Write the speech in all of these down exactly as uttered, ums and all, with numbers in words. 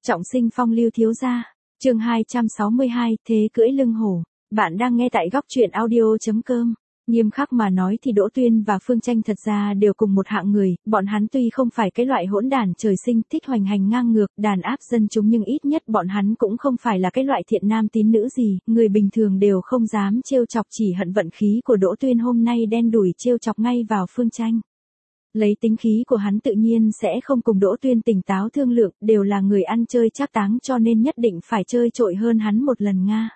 Trọng sinh phong lưu thiếu gia, chương hai trăm sáu mươi hai, thế cưỡi lưng hổ. Bạn đang nghe tại góc truyện audio chấm com. Nghiêm khắc mà nói thì Đỗ Tuyên và Phương Tranh thật ra đều cùng một hạng người, bọn hắn tuy không phải cái loại hỗn đản trời sinh thích hoành hành ngang ngược, đàn áp dân chúng, nhưng ít nhất bọn hắn cũng không phải là cái loại thiện nam tín nữ gì, người bình thường đều không dám trêu chọc, chỉ hận vận khí của Đỗ Tuyên hôm nay đen đủi trêu chọc ngay vào Phương Tranh. Lấy tính khí của hắn tự nhiên sẽ không cùng Đỗ Tuyên tỉnh táo thương lượng, đều là người ăn chơi trác táng cho nên nhất định phải chơi trội hơn hắn một lần nga.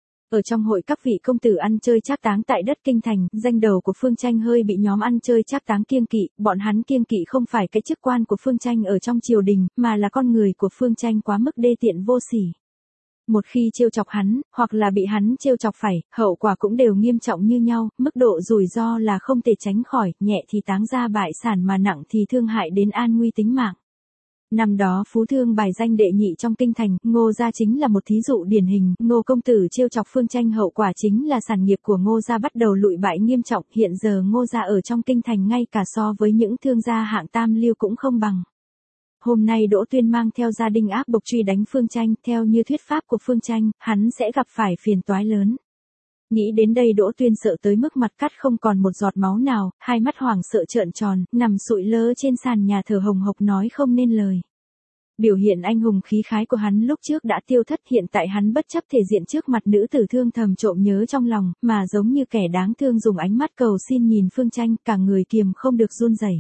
Ở trong hội các vị công tử ăn chơi trác táng tại đất kinh thành, danh đầu của Phương Tranh hơi bị nhóm ăn chơi trác táng kiêng kỵ, bọn hắn kiêng kỵ không phải cái chức quan của Phương Tranh ở trong triều đình, mà là con người của Phương Tranh quá mức đê tiện vô sỉ. Một khi trêu chọc hắn, hoặc là bị hắn trêu chọc phải, hậu quả cũng đều nghiêm trọng như nhau, mức độ rủi ro là không thể tránh khỏi, nhẹ thì táng ra bại sản mà nặng thì thương hại đến an nguy tính mạng. Năm đó phú thương bài danh đệ nhị trong kinh thành, Ngô gia chính là một thí dụ điển hình, Ngô công tử trêu chọc Phương Tranh hậu quả chính là sản nghiệp của Ngô gia bắt đầu lụi bại nghiêm trọng, hiện giờ Ngô gia ở trong kinh thành ngay cả so với những thương gia hạng tam lưu cũng không bằng. Hôm nay Đỗ Tuyên mang theo gia đình áp bộc truy đánh Phương Tranh, theo như thuyết pháp của Phương Tranh, hắn sẽ gặp phải phiền toái lớn. Nghĩ đến đây Đỗ Tuyên sợ tới mức mặt cắt không còn một giọt máu nào, hai mắt hoảng sợ trợn tròn, nằm sụi lơ trên sàn nhà thở hồng hộc nói không nên lời. Biểu hiện anh hùng khí khái của hắn lúc trước đã tiêu thất, hiện tại hắn bất chấp thể diện trước mặt nữ tử thương thầm trộm nhớ trong lòng, mà giống như kẻ đáng thương dùng ánh mắt cầu xin nhìn Phương Tranh, cả người kiềm không được run rẩy.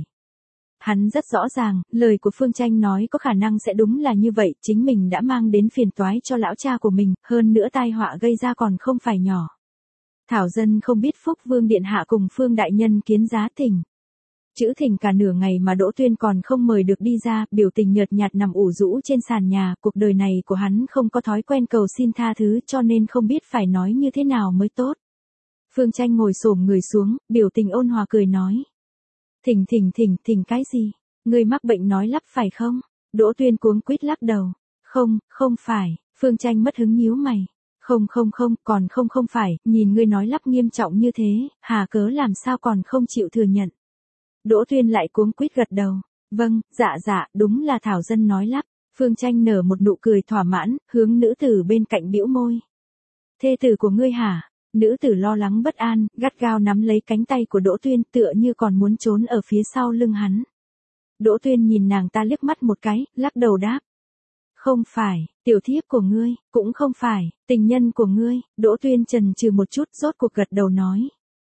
Hắn rất rõ ràng, lời của Phương Tranh nói có khả năng sẽ đúng là như vậy, chính mình đã mang đến phiền toái cho lão cha của mình, hơn nữa tai họa gây ra còn không phải nhỏ. Thảo dân không biết phúc vương điện hạ cùng Phương đại nhân kiến giá thỉnh. Chữ thỉnh cả nửa ngày mà Đỗ Tuyên còn không mời được đi ra, biểu tình nhợt nhạt nằm ủ rũ trên sàn nhà, cuộc đời này của hắn không có thói quen cầu xin tha thứ cho nên không biết phải nói như thế nào mới tốt. Phương Tranh ngồi xổm người xuống, biểu tình ôn hòa cười nói. Thỉnh thỉnh thỉnh thỉnh cái gì? Ngươi mắc bệnh nói lắp phải không? Đỗ Tuyên cuống quýt lắc đầu. Không, không phải. Phương Tranh mất hứng nhíu mày. Không không không, còn không không phải, nhìn ngươi nói lắp nghiêm trọng như thế, hà cớ làm sao còn không chịu thừa nhận. Đỗ Tuyên lại cuống quýt gật đầu. Vâng, dạ dạ, đúng là Thảo dân nói lắp. Phương Tranh nở một nụ cười thỏa mãn, hướng nữ tử bên cạnh bĩu môi. Thê tử của ngươi hả? Nữ tử lo lắng bất an, gắt gao nắm lấy cánh tay của Đỗ Tuyên tựa như còn muốn trốn ở phía sau lưng hắn. Đỗ Tuyên nhìn nàng ta liếc mắt một cái, lắc đầu đáp. Không phải, tiểu thiếp của ngươi, cũng không phải, tình nhân của ngươi, Đỗ Tuyên chần chừ một chút rốt cuộc gật đầu nói.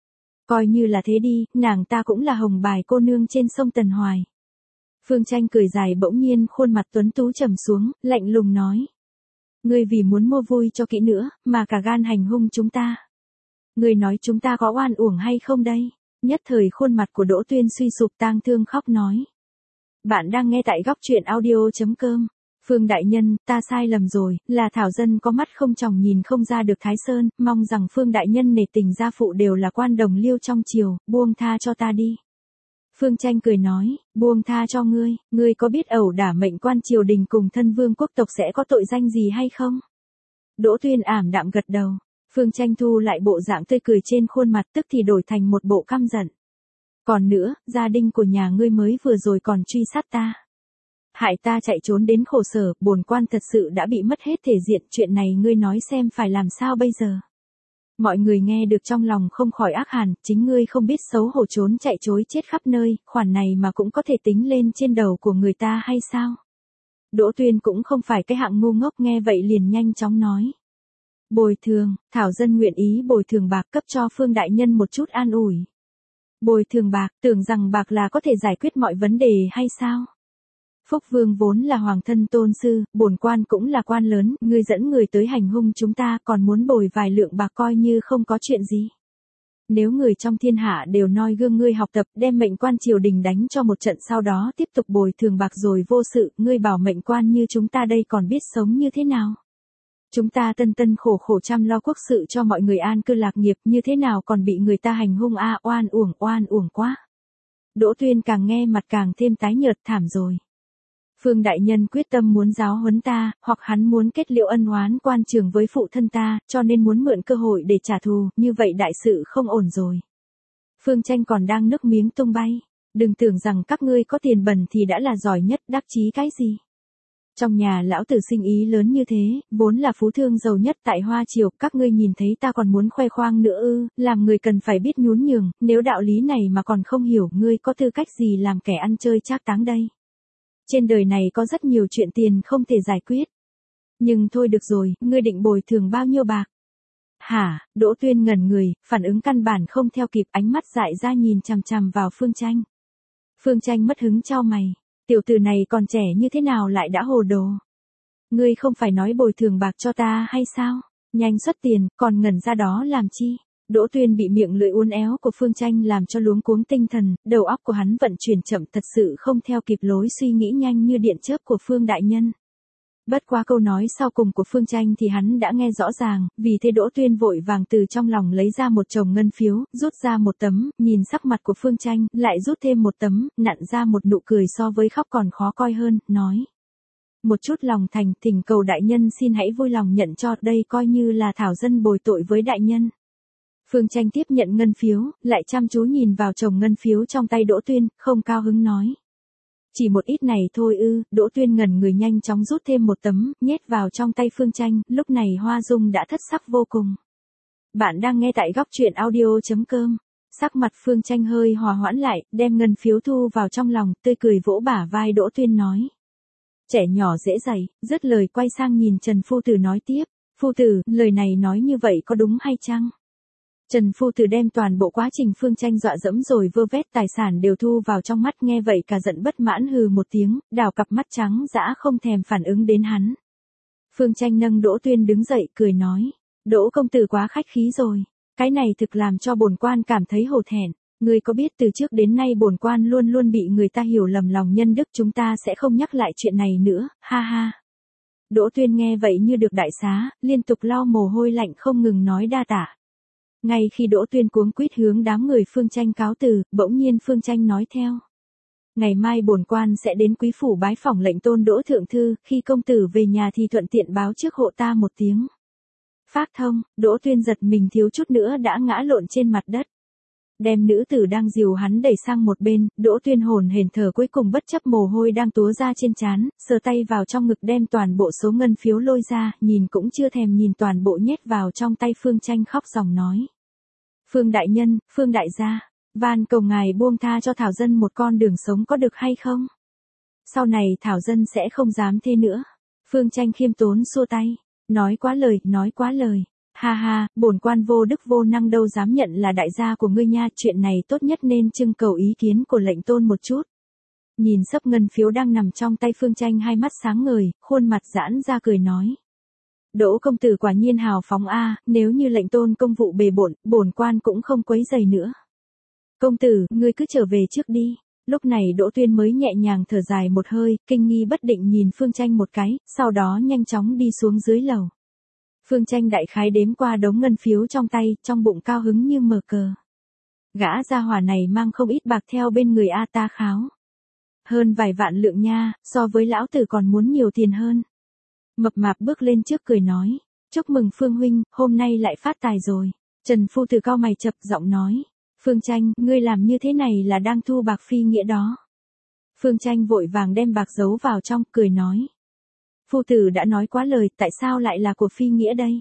Coi như là thế đi, nàng ta cũng là hồng bài cô nương trên sông Tần Hoài. Phương Tranh cười dài bỗng nhiên khuôn mặt tuấn tú trầm xuống, lạnh lùng nói. Ngươi vì muốn mua vui cho kỹ nữa, mà cả gan hành hung chúng ta. Ngươi nói chúng ta có oan uổng hay không đây? Nhất thời khuôn mặt của Đỗ Tuyên suy sụp tang thương khóc nói. Bạn đang nghe tại góc truyện audio chấm com. Phương đại nhân, ta sai lầm rồi, là Thảo dân có mắt không tròng nhìn không ra được Thái Sơn, mong rằng Phương đại nhân nể tình gia phụ đều là quan đồng liêu trong triều, buông tha cho ta đi. Phương Tranh cười nói, buông tha cho ngươi, ngươi có biết ẩu đả mệnh quan triều đình cùng thân vương quốc tộc sẽ có tội danh gì hay không? Đỗ Tuyên ảm đạm gật đầu. Phương Tranh thu lại bộ dạng tươi cười trên khuôn mặt tức thì đổi thành một bộ căm giận. Còn nữa, gia đình của nhà ngươi mới vừa rồi còn truy sát ta. Hại ta chạy trốn đến khổ sở, bổn quan thật sự đã bị mất hết thể diện, chuyện này ngươi nói xem phải làm sao bây giờ. Mọi người nghe được trong lòng không khỏi ác hàn, chính ngươi không biết xấu hổ trốn chạy chối chết khắp nơi, khoản này mà cũng có thể tính lên trên đầu của người ta hay sao? Đỗ Tuyên cũng không phải cái hạng ngu ngốc, nghe vậy liền nhanh chóng nói. Bồi thường, Thảo dân nguyện ý bồi thường bạc cấp cho Phương đại nhân một chút an ủi. Bồi thường bạc, tưởng rằng bạc là có thể giải quyết mọi vấn đề hay sao? Phúc vương vốn là hoàng thân tôn sư, bổn quan cũng là quan lớn, ngươi dẫn người tới hành hung chúng ta còn muốn bồi vài lượng bạc coi như không có chuyện gì. Nếu người trong thiên hạ đều noi gương ngươi học tập, đem mệnh quan triều đình đánh cho một trận sau đó tiếp tục bồi thường bạc rồi vô sự, ngươi bảo mệnh quan như chúng ta đây còn biết sống như thế nào? Chúng ta tân tân khổ khổ chăm lo quốc sự cho mọi người an cư lạc nghiệp, như thế nào còn bị người ta hành hung a, à, oan uổng oan uổng quá. Đỗ Tuyên càng nghe mặt càng thêm tái nhợt, thảm rồi. Phương đại nhân quyết tâm muốn giáo huấn ta, hoặc hắn muốn kết liễu ân oán quan trường với phụ thân ta, cho nên muốn mượn cơ hội để trả thù, như vậy đại sự không ổn rồi. Phương Tranh còn đang nước miếng tung bay. Đừng tưởng rằng các ngươi có tiền bẩn thì đã là giỏi nhất, đắc chí cái gì. Trong nhà lão tử sinh ý lớn như thế, vốn là phú thương giàu nhất tại Hoa Triều, các ngươi nhìn thấy ta còn muốn khoe khoang nữa ư, làm người cần phải biết nhún nhường, nếu đạo lý này mà còn không hiểu, ngươi có tư cách gì làm kẻ ăn chơi trác táng đây. Trên đời này có rất nhiều chuyện tiền không thể giải quyết. Nhưng thôi được rồi, ngươi định bồi thường bao nhiêu bạc? Hả, Đỗ Tuyên ngẩn người, phản ứng căn bản không theo kịp, ánh mắt dại ra nhìn chằm chằm vào Phương Tranh. Phương Tranh mất hứng chau mày, tiểu tử này còn trẻ như thế nào lại đã hồ đồ. Ngươi không phải nói bồi thường bạc cho ta hay sao? Nhanh xuất tiền, còn ngẩn ra đó làm chi? Đỗ Tuyên bị miệng lưỡi uốn éo của Phương Tranh làm cho luống cuống tinh thần, đầu óc của hắn vận chuyển chậm, thật sự không theo kịp lối suy nghĩ nhanh như điện chớp của Phương đại nhân. Bất quá câu nói sau cùng của Phương Tranh thì hắn đã nghe rõ ràng, vì thế Đỗ Tuyên vội vàng từ trong lòng lấy ra một chồng ngân phiếu, rút ra một tấm, nhìn sắc mặt của Phương Tranh, lại rút thêm một tấm, nặn ra một nụ cười so với khóc còn khó coi hơn, nói. Một chút lòng thành, thỉnh cầu đại nhân xin hãy vui lòng nhận cho, đây coi như là thảo dân bồi tội với đại nhân. Phương Tranh tiếp nhận ngân phiếu, lại chăm chú nhìn vào chồng ngân phiếu trong tay Đỗ Tuyên, không cao hứng nói. Chỉ một ít này thôi ư, Đỗ Tuyên ngẩn người nhanh chóng rút thêm một tấm, nhét vào trong tay Phương Tranh, lúc này Hoa Dung đã thất sắc vô cùng. Bạn đang nghe tại góc truyện audio.com. Sắc mặt Phương Tranh hơi hòa hoãn lại, đem ngân phiếu thu vào trong lòng, tươi cười vỗ bả vai Đỗ Tuyên nói. Trẻ nhỏ dễ dạy, dứt lời quay sang nhìn Trần Phu Tử nói tiếp, Phu Tử, lời này nói như vậy có đúng hay chăng? Trần Phu Tử đem toàn bộ quá trình Phương Tranh dọa dẫm rồi vơ vét tài sản đều thu vào trong mắt, nghe vậy cả giận bất mãn hừ một tiếng, đào cặp mắt trắng dã không thèm phản ứng đến hắn. Phương Tranh nâng Đỗ Tuyên đứng dậy cười nói, Đỗ công tử quá khách khí rồi, cái này thực làm cho bổn quan cảm thấy hổ thẹn, ngươi có biết từ trước đến nay bổn quan luôn luôn bị người ta hiểu lầm lòng nhân đức, chúng ta sẽ không nhắc lại chuyện này nữa, ha ha. Đỗ Tuyên nghe vậy như được đại xá, liên tục lau mồ hôi lạnh không ngừng nói đa tạ. Ngay khi Đỗ Tuyên cuống quýt hướng đám người Phương Tranh cáo từ, bỗng nhiên Phương Tranh nói theo. Ngày mai bổn quan sẽ đến quý phủ bái phỏng lệnh tôn Đỗ thượng thư, khi công tử về nhà thì thuận tiện báo trước hộ ta một tiếng. Phát thông, Đỗ Tuyên giật mình thiếu chút nữa đã ngã lộn trên mặt đất. Đem nữ tử đang dìu hắn đẩy sang một bên, Đỗ Tuyên hồn hển thở cuối cùng bất chấp mồ hôi đang túa ra trên trán, sờ tay vào trong ngực đem toàn bộ số ngân phiếu lôi ra, nhìn cũng chưa thèm nhìn toàn bộ nhét vào trong tay Phương Tranh khóc ròng nói. Phương đại nhân, Phương đại gia, van cầu ngài buông tha cho thảo dân một con đường sống có được hay không? Sau này thảo dân sẽ không dám thế nữa. Phương Tranh khiêm tốn xua tay, nói quá lời, nói quá lời. Ha ha, bổn quan vô đức vô năng đâu dám nhận là đại gia của ngươi nha, chuyện này tốt nhất nên trưng cầu ý kiến của lệnh tôn một chút. Nhìn sấp ngân phiếu đang nằm trong tay Phương Tranh, hai mắt sáng ngời, khuôn mặt giãn ra cười nói. Đỗ công tử quả nhiên hào phóng a, nếu như lệnh tôn công vụ bề bộn, bổn quan cũng không quấy rầy nữa. Công tử, ngươi cứ trở về trước đi. Lúc này Đỗ Tuyên mới nhẹ nhàng thở dài một hơi, kinh nghi bất định nhìn Phương Tranh một cái, sau đó nhanh chóng đi xuống dưới lầu. Phương Tranh đại khái đếm qua đống ngân phiếu trong tay, trong bụng cao hứng như mở cờ. Gã gia hỏa này mang không ít bạc theo bên người a ta kháo. Hơn vài vạn lượng nha, so với lão tử còn muốn nhiều tiền hơn. Mập mạp bước lên trước cười nói, chúc mừng Phương huynh, hôm nay lại phát tài rồi. Trần Phu Tử cao mày chập giọng nói, Phương Tranh, ngươi làm như thế này là đang thu bạc phi nghĩa đó. Phương Tranh vội vàng đem bạc giấu vào trong, cười nói. Phu tử đã nói quá lời, tại sao lại là của phi nghĩa đây?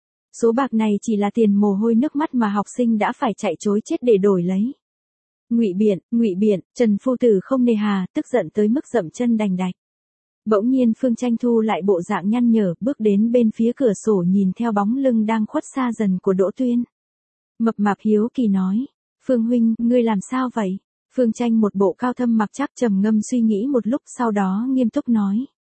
Số bạc này chỉ là tiền mồ hôi nước mắt mà học sinh đã phải chạy trối chết để đổi lấy. Ngụy biện, ngụy biện, Trần Phu Tử không nề hà, tức giận tới mức dậm chân đành đạch. Bỗng nhiên Phương Tranh thu lại bộ dạng nhăn nhở, bước đến bên phía cửa sổ nhìn theo bóng lưng đang khuất xa dần của Đỗ Tuyên. Mập mạp hiếu kỳ nói, Phương huynh, ngươi làm sao vậy? Phương Tranh một bộ cao thâm mặc chắc trầm ngâm suy nghĩ một lúc, sau đó nghiêm túc nói.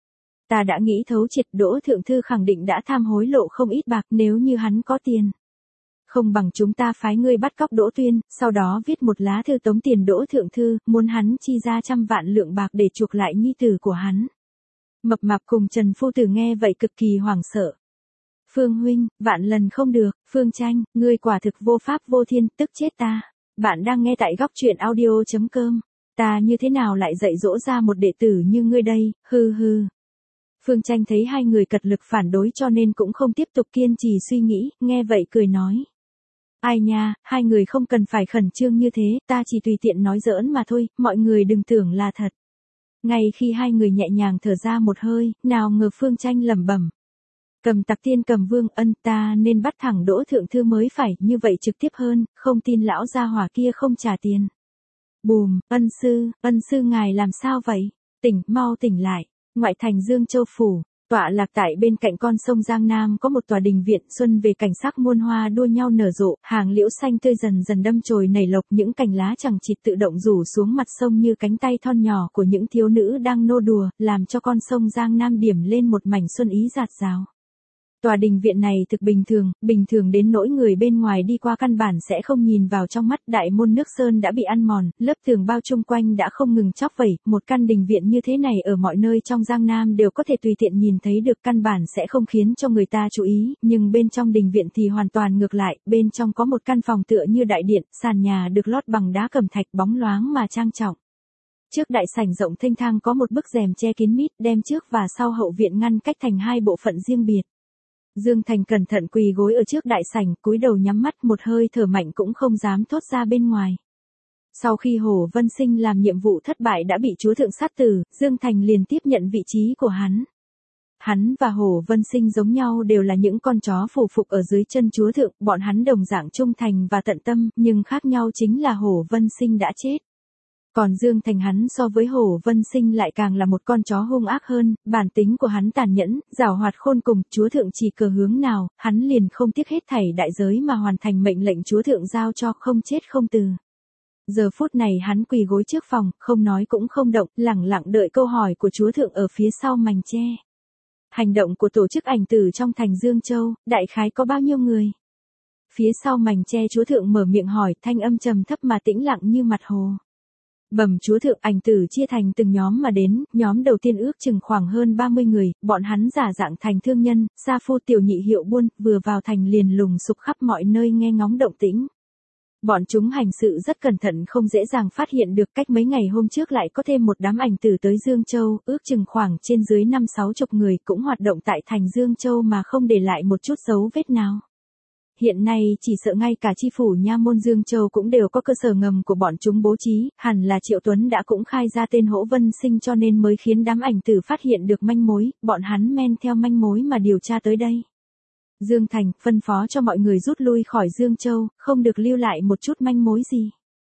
Ta đã nghĩ thấu triệt, Đỗ thượng thư khẳng định đã tham hối lộ không ít bạc, nếu như hắn có tiền. Không bằng chúng ta phái ngươi bắt cóc Đỗ Tuyên, sau đó viết một lá thư tống tiền Đỗ thượng thư, muốn hắn chi ra trăm vạn lượng bạc để chuộc lại nhi tử của hắn. Mập mạp cùng Trần Phu Tử nghe vậy cực kỳ hoảng sợ. Phương huynh, vạn lần không được, Phương Tranh, ngươi quả thực vô pháp vô thiên, tức chết ta. Bạn đang nghe tại góc truyện audio.com. Ta như thế nào lại dạy dỗ ra một đệ tử như ngươi đây, hư hư. Phương Tranh thấy hai người cật lực phản đối cho nên cũng không tiếp tục kiên trì suy nghĩ, nghe vậy cười nói. Ai nha, hai người không cần phải khẩn trương như thế, ta chỉ tùy tiện nói giỡn mà thôi, mọi người đừng tưởng là thật. Ngay khi hai người nhẹ nhàng thở ra một hơi, nào ngờ Phương Tranh lẩm bẩm. Cầm tặc tiên cầm vương, ân ta nên bắt thẳng Đỗ thượng thư mới phải, như vậy trực tiếp hơn, không tin lão gia hỏa kia không trả tiền. Bùm, ân sư, ân sư ngài làm sao vậy? Tỉnh, mau tỉnh lại. Ngoại thành Dương Châu Phủ, tọa lạc tại bên cạnh con sông Giang Nam có một tòa đình viện, xuân về cảnh sắc muôn hoa đua nhau nở rộ, hàng liễu xanh tươi dần dần đâm chồi nảy lộc, những cành lá chằng chịt tự động rủ xuống mặt sông như cánh tay thon nhỏ của những thiếu nữ đang nô đùa, làm cho con sông Giang Nam điểm lên một mảnh xuân ý rạt rào. Tòa đình viện này thực bình thường, bình thường đến nỗi người bên ngoài đi qua căn bản sẽ không nhìn vào trong mắt. Đại môn nước sơn đã bị ăn mòn, lớp tường bao chung quanh đã không ngừng chóc vẩy, một căn đình viện như thế này ở mọi nơi trong Giang Nam đều có thể tùy tiện nhìn thấy được, căn bản sẽ không khiến cho người ta chú ý, nhưng bên trong đình viện thì hoàn toàn ngược lại, bên trong có một căn phòng tựa như đại điện, sàn nhà được lót bằng đá cẩm thạch bóng loáng mà trang trọng. Trước đại sảnh rộng thênh thang có một bức rèm che kín mít, đem trước và sau hậu viện ngăn cách thành hai bộ phận riêng biệt. Dương Thành cẩn thận quỳ gối ở trước đại sảnh, cúi đầu nhắm mắt, một hơi thở mạnh cũng không dám thốt ra bên ngoài. Sau khi Hồ Vân Sinh làm nhiệm vụ thất bại đã bị chúa thượng sát tử, Dương Thành liền tiếp nhận vị trí của hắn. Hắn và Hồ Vân Sinh giống nhau đều là những con chó phù phục ở dưới chân chúa thượng, bọn hắn đồng dạng trung thành và tận tâm, nhưng khác nhau chính là Hồ Vân Sinh đã chết. Còn Dương Thành hắn so với Hồ Vân Sinh lại càng là một con chó hung ác hơn, bản tính của hắn tàn nhẫn, giảo hoạt khôn cùng, chúa thượng chỉ cờ hướng nào, hắn liền không tiếc hết thảy đại giới mà hoàn thành mệnh lệnh chúa thượng giao cho, không chết không từ. Giờ phút này hắn quỳ gối trước phòng, không nói cũng không động, lẳng lặng đợi câu hỏi của chúa thượng ở phía sau mành tre. Hành động của tổ chức ảnh tử trong thành Dương Châu, đại khái có bao nhiêu người? Phía sau mành tre chúa thượng mở miệng hỏi, thanh âm trầm thấp mà tĩnh lặng như mặt hồ. Bẩm chúa thượng, ảnh tử chia thành từng nhóm mà đến, nhóm đầu tiên ước chừng khoảng hơn ba mươi người, bọn hắn giả dạng thành thương nhân, sa phu tiểu nhị hiệu buôn, vừa vào thành liền lùng sục khắp mọi nơi nghe ngóng động tĩnh. Bọn chúng hành sự rất cẩn thận, không dễ dàng phát hiện được, cách mấy ngày hôm trước lại có thêm một đám ảnh tử tới Dương Châu, ước chừng khoảng trên dưới năm sáu chục người, cũng hoạt động tại thành Dương Châu mà không để lại một chút dấu vết nào. Hiện nay chỉ sợ ngay cả chi phủ nha môn Dương Châu cũng đều có cơ sở ngầm của bọn chúng bố trí, hẳn là Triệu Tuấn đã cũng khai ra tên Hỗ Vân Sinh cho nên mới khiến đám ảnh tử phát hiện được manh mối, bọn hắn men theo manh mối mà điều tra tới đây. Dương Thành phân phó cho mọi người rút lui khỏi Dương Châu, không được lưu lại một chút manh mối gì.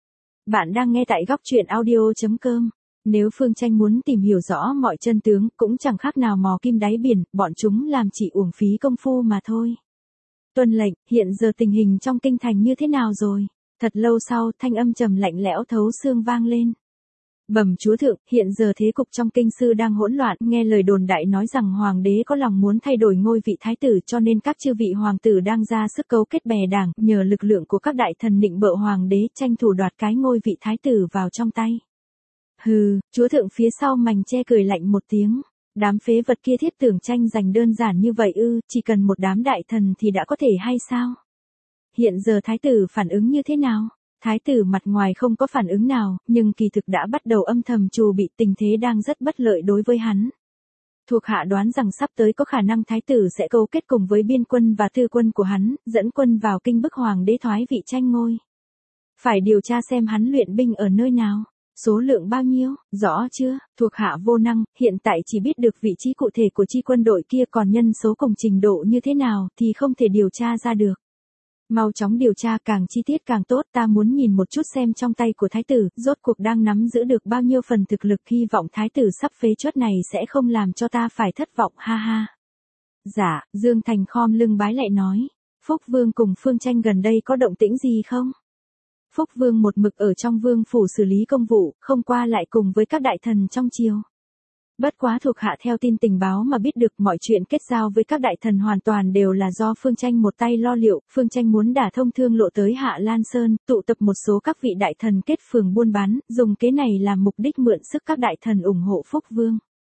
Bạn đang nghe tại góc truyện audio chấm com. Nếu Phương Tranh muốn tìm hiểu rõ mọi chân tướng, cũng chẳng khác nào mò kim đáy biển, bọn chúng làm chỉ uổng phí công phu mà thôi. Tuân lệnh, hiện giờ tình hình trong kinh thành như thế nào rồi? Thật lâu sau, thanh âm trầm lạnh lẽo thấu xương vang lên. Bẩm chúa thượng, hiện giờ thế cục trong kinh sư đang hỗn loạn, nghe lời đồn đại nói rằng hoàng đế có lòng muốn thay đổi ngôi vị thái tử, cho nên các chư vị hoàng tử đang ra sức cấu kết bè đảng, nhờ lực lượng của các đại thần nịnh bợ hoàng đế, tranh thủ đoạt cái ngôi vị thái tử vào trong tay. Hừ, chúa thượng phía sau mành che cười lạnh một tiếng. Đám phế vật kia thiết tưởng tranh giành đơn giản như vậy ư, chỉ cần một đám đại thần thì đã có thể hay sao? Hiện giờ thái tử phản ứng như thế nào? Thái tử mặt ngoài không có phản ứng nào, nhưng kỳ thực đã bắt đầu âm thầm trù bị, tình thế đang rất bất lợi đối với hắn. Thuộc hạ đoán rằng sắp tới có khả năng thái tử sẽ cấu kết cùng với biên quân và tư quân của hắn, dẫn quân vào kinh bức hoàng đế thoái vị tranh ngôi. Phải điều tra xem hắn luyện binh ở nơi nào. Số lượng bao nhiêu, rõ chưa? Thuộc hạ vô năng, hiện tại chỉ biết được vị trí cụ thể của chi quân đội kia, còn nhân số cùng trình độ như thế nào thì không thể điều tra ra được. Mau chóng điều tra, càng chi tiết càng tốt, ta muốn nhìn một chút xem trong tay của thái tử, rốt cuộc đang nắm giữ được bao nhiêu phần thực lực, hy vọng thái tử sắp phế truất này sẽ không làm cho ta phải thất vọng, ha ha. Dạ, Dương Thành khom lưng bái lại nói, Phúc Vương cùng Phương Tranh gần đây có động tĩnh gì không? Phúc Vương một mực ở trong vương phủ xử lý công vụ, không qua lại cùng với các đại thần trong triều. Bất quá thuộc hạ theo tin tình báo mà biết được mọi chuyện kết giao với các đại thần hoàn toàn đều là do Phương Tranh một tay lo liệu. Phương Tranh muốn đả thông thương lộ tới Hạ Lan Sơn, tụ tập một số các vị đại thần kết phường buôn bán, dùng kế này làm mục đích mượn sức các đại thần ủng hộ Phúc Vương.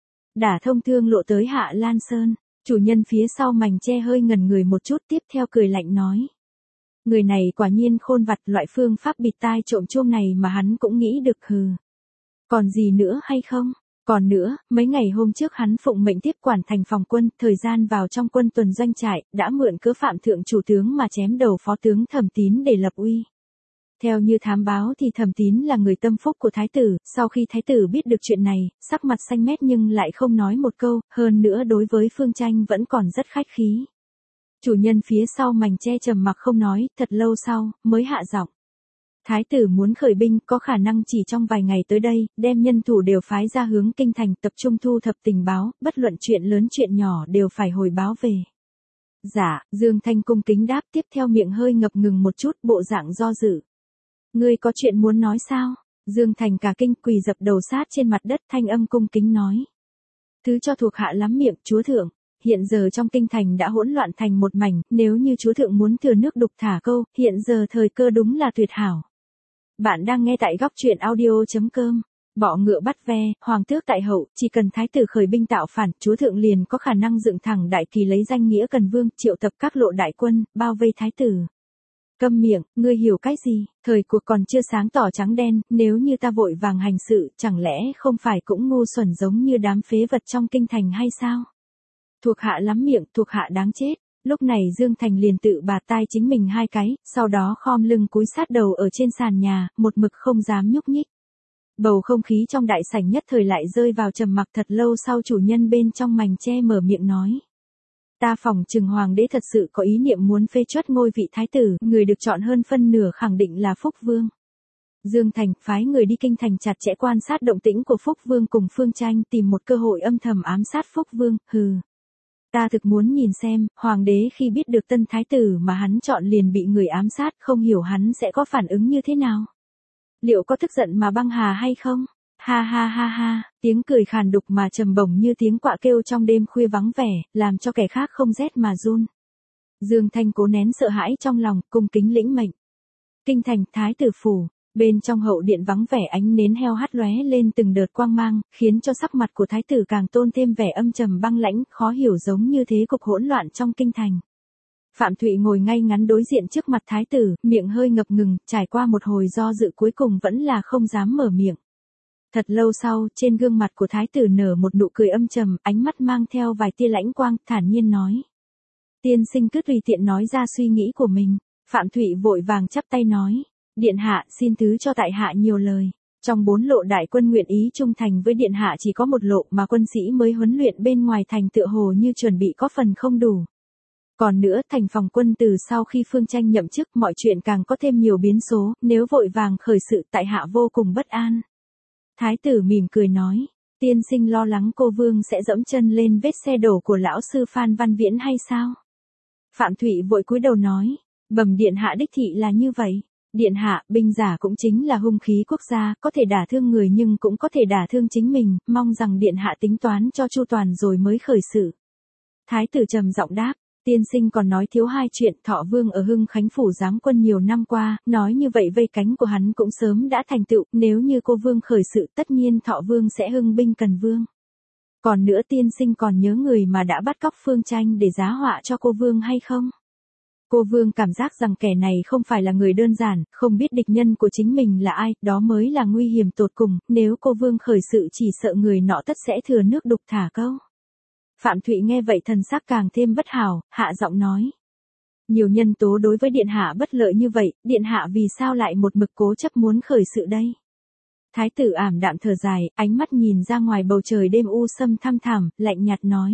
Đả thông thương lộ tới Hạ Lan Sơn, chủ nhân phía sau mành che hơi ngẩn người một chút, tiếp theo cười lạnh nói. Người này quả nhiên khôn vặt, loại phương pháp bịt tai trộm chuông này mà hắn cũng nghĩ được, hừ. Còn gì nữa hay không? Còn nữa, mấy ngày hôm trước hắn phụng mệnh tiếp quản thành phòng quân, thời gian vào trong quân tuần doanh trại, đã mượn cớ phạm thượng chủ tướng mà chém đầu phó tướng Thẩm Tín để lập uy. Theo như thám báo thì Thẩm Tín là người tâm phúc của thái tử, sau khi thái tử biết được chuyện này, sắc mặt xanh mét nhưng lại không nói một câu, hơn nữa đối với Phương Tranh vẫn còn rất khách khí. Chủ nhân phía sau mành che trầm mặc không nói, thật lâu sau, mới hạ giọng. Thái tử muốn khởi binh, có khả năng chỉ trong vài ngày tới đây, đem nhân thủ đều phái ra hướng kinh thành tập trung thu thập tình báo, bất luận chuyện lớn chuyện nhỏ đều phải hồi báo về. Dạ, Dương Thanh cung kính đáp, tiếp theo miệng hơi ngập ngừng một chút, bộ dạng do dự. Ngươi có chuyện muốn nói sao? Dương Thành cả kinh, quỳ dập đầu sát trên mặt đất, thanh âm cung kính nói. Thứ cho thuộc hạ lắm miệng, chúa thượng. Hiện giờ trong kinh thành đã hỗn loạn thành một mảnh, nếu như chúa thượng muốn thừa nước đục thả câu, hiện giờ thời cơ đúng là tuyệt hảo. Bạn đang nghe tại góc truyện audio chấm com. Bọ ngựa bắt ve, hoàng tước tại hậu, chỉ cần thái tử khởi binh tạo phản, chúa thượng liền có khả năng dựng thẳng đại kỳ lấy danh nghĩa cần vương, triệu tập các lộ đại quân, bao vây thái tử. Câm miệng, ngươi hiểu cái gì, thời cuộc còn chưa sáng tỏ trắng đen, nếu như ta vội vàng hành sự, chẳng lẽ không phải cũng ngu xuẩn giống như đám phế vật trong kinh thành hay sao? Thuộc hạ lắm miệng, thuộc hạ đáng chết. Lúc này Dương Thành liền tự bạt tai chính mình hai cái, sau đó khom lưng cúi sát đầu ở trên sàn nhà, một mực không dám nhúc nhích. Bầu không khí trong đại sảnh nhất thời lại rơi vào trầm mặc, thật lâu sau chủ nhân bên trong mành che mở miệng nói. Ta phỏng chừng hoàng đế thật sự có ý niệm muốn phê truất ngôi vị thái tử, người được chọn hơn phân nửa khẳng định là Phúc Vương. Dương Thành phái người đi kinh thành chặt chẽ quan sát động tĩnh của Phúc Vương cùng Phương Tranh, tìm một cơ hội âm thầm ám sát Phúc Vương, hừ. Ta thực muốn nhìn xem, hoàng đế khi biết được tân thái tử mà hắn chọn liền bị người ám sát, không hiểu hắn sẽ có phản ứng như thế nào. Liệu có tức giận mà băng hà hay không? Ha ha ha ha, tiếng cười khàn đục mà trầm bổng như tiếng quạ kêu trong đêm khuya vắng vẻ, làm cho kẻ khác không rét mà run. Dương Thanh cố nén sợ hãi trong lòng, cung kính lĩnh mệnh. Kinh thành, thái tử phủ, bên trong hậu điện vắng vẻ, ánh nến heo hắt lóe lên từng đợt quang mang, khiến cho sắc mặt của thái tử càng tôn thêm vẻ âm trầm băng lãnh, khó hiểu giống như thế cục hỗn loạn trong kinh thành. Phạm Thụy ngồi ngay ngắn đối diện trước mặt thái tử, miệng hơi ngập ngừng, trải qua một hồi do dự cuối cùng vẫn là không dám mở miệng. Thật lâu sau, trên gương mặt của thái tử nở một nụ cười âm trầm, ánh mắt mang theo vài tia lãnh quang, thản nhiên nói. Tiên sinh cứ tùy tiện nói ra suy nghĩ của mình. Phạm Thụy vội vàng chắp tay nói. Điện hạ, xin thứ cho tại hạ nhiều lời. Trong bốn lộ đại quân nguyện ý trung thành với điện hạ chỉ có một lộ mà quân sĩ mới huấn luyện bên ngoài thành tựa hồ như chuẩn bị có phần không đủ. Còn nữa, thành phòng quân từ sau khi Phương Tranh nhậm chức mọi chuyện càng có thêm nhiều biến số, nếu vội vàng khởi sự tại hạ vô cùng bất an. Thái tử mỉm cười nói, tiên sinh lo lắng cô vương sẽ dẫm chân lên vết xe đổ của lão sư Phan Văn Viễn hay sao? Phạm Thụy vội cúi đầu nói, bẩm điện hạ đích thị là như vậy. Điện hạ, binh giả cũng chính là hung khí quốc gia, có thể đả thương người nhưng cũng có thể đả thương chính mình, mong rằng điện hạ tính toán cho chu toàn rồi mới khởi sự. Thái tử trầm giọng đáp, tiên sinh còn nói thiếu hai chuyện, Thọ Vương ở Hưng Khánh phủ giáng quân nhiều năm qua, nói như vậy vây cánh của hắn cũng sớm đã thành tựu, nếu như cô Vương khởi sự tất nhiên Thọ Vương sẽ hưng binh cần Vương. Còn nữa tiên sinh còn nhớ người mà đã bắt cóc Phương Tranh để giá họa cho cô Vương hay không? Cô Vương cảm giác rằng kẻ này không phải là người đơn giản, không biết địch nhân của chính mình là ai, đó mới là nguy hiểm tột cùng, nếu cô Vương khởi sự chỉ sợ người nọ tất sẽ thừa nước đục thả câu. Phạm Thụy nghe vậy thần sắc càng thêm bất hảo, hạ giọng nói. Nhiều nhân tố đối với điện hạ bất lợi như vậy, điện hạ vì sao lại một mực cố chấp muốn khởi sự đây? Thái tử ảm đạm thở dài, ánh mắt nhìn ra ngoài bầu trời đêm u sâm thăm thẳm, lạnh nhạt nói.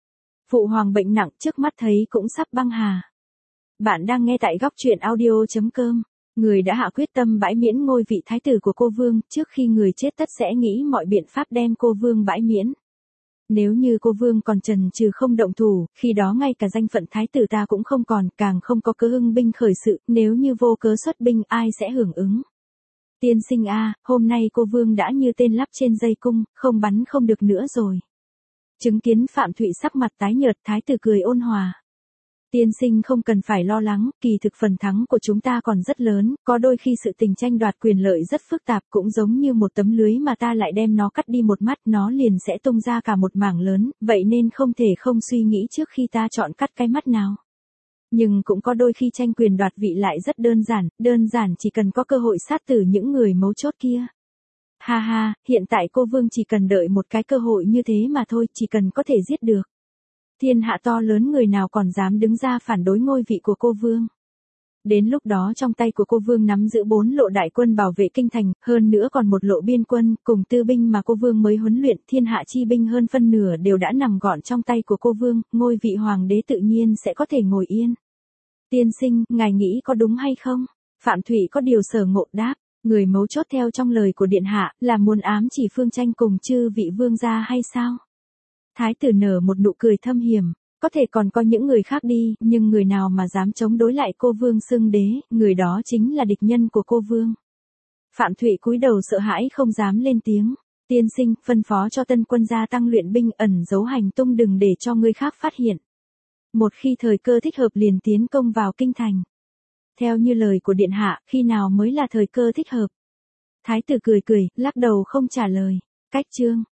Phụ hoàng bệnh nặng trước mắt thấy cũng sắp băng hà. Bạn đang nghe tại góc truyện audio chấm com. Người đã hạ quyết tâm bãi miễn ngôi vị thái tử của cô Vương, trước khi người chết tất sẽ nghĩ mọi biện pháp đem cô Vương bãi miễn. Nếu như cô Vương còn chần chừ không động thủ, khi đó ngay cả danh phận thái tử ta cũng không còn, càng không có cớ hưng binh khởi sự, nếu như vô cớ xuất binh ai sẽ hưởng ứng. Tiên sinh a, hôm nay cô Vương đã như tên lắp trên dây cung, không bắn không được nữa rồi. Chứng kiến Phạm Thụy sắc mặt tái nhợt, thái tử cười ôn hòa. Tiên sinh không cần phải lo lắng, kỳ thực phần thắng của chúng ta còn rất lớn, có đôi khi sự tình tranh đoạt quyền lợi rất phức tạp, cũng giống như một tấm lưới mà ta lại đem nó cắt đi một mắt, nó liền sẽ tung ra cả một mảng lớn, vậy nên không thể không suy nghĩ trước khi ta chọn cắt cái mắt nào. Nhưng cũng có đôi khi tranh quyền đoạt vị lại rất đơn giản, đơn giản chỉ cần có cơ hội sát tử những người mấu chốt kia. Ha ha, hiện tại cô Vương chỉ cần đợi một cái cơ hội như thế mà thôi, chỉ cần có thể giết được. Thiên hạ to lớn người nào còn dám đứng ra phản đối ngôi vị của cô Vương. Đến lúc đó trong tay của cô Vương nắm giữ bốn lộ đại quân bảo vệ kinh thành, hơn nữa còn một lộ biên quân, cùng tư binh mà cô Vương mới huấn luyện, thiên hạ chi binh hơn phân nửa đều đã nằm gọn trong tay của cô Vương, ngôi vị hoàng đế tự nhiên sẽ có thể ngồi yên. Tiên sinh, ngài nghĩ có đúng hay không? Phạm Thụy có điều sở ngộ đáp, người mấu chốt theo trong lời của điện hạ, là muốn ám chỉ Phương Tranh cùng chư vị vương gia hay sao? Thái tử nở một nụ cười thâm hiểm. Có thể còn có những người khác đi, nhưng người nào mà dám chống đối lại cô Vương xưng đế, người đó chính là địch nhân của cô Vương. Phạm Thụy cúi đầu sợ hãi không dám lên tiếng. Tiên sinh, phân phó cho tân quân gia tăng luyện binh, ẩn giấu hành tung, đừng để cho người khác phát hiện. Một khi thời cơ thích hợp liền tiến công vào kinh thành. Theo như lời của điện hạ, khi nào mới là thời cơ thích hợp? Thái tử cười cười, lắc đầu không trả lời. Cách chương